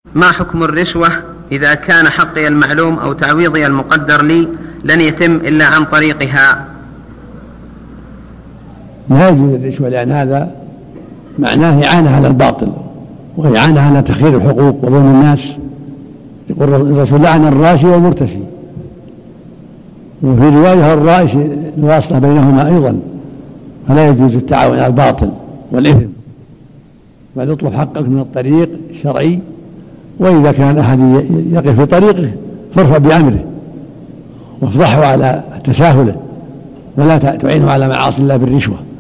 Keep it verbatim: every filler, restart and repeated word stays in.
ما حكم الرشوة إذا كان حقي المعلوم أو تعويضي المقدر لي لن يتم إلا عن طريقها؟ لا يجوز الرشوة، لأن هذا معناه إعانة على الباطل وإعانة على تخيير الحقوق وظلم الناس. يقول الرسول لعن الراشي والمرتشي، وفي رواية الرائش الواصلة بينهما أيضا، فلا يجوز التعاون على الباطل والإثم، بل اطلب حقك من الطريق الشرعي، وإذا كان أحد يقف في طريقه فارفع بأمره وافضحه على تساهله، ولا تعينه على معاصي الله بالرشوة.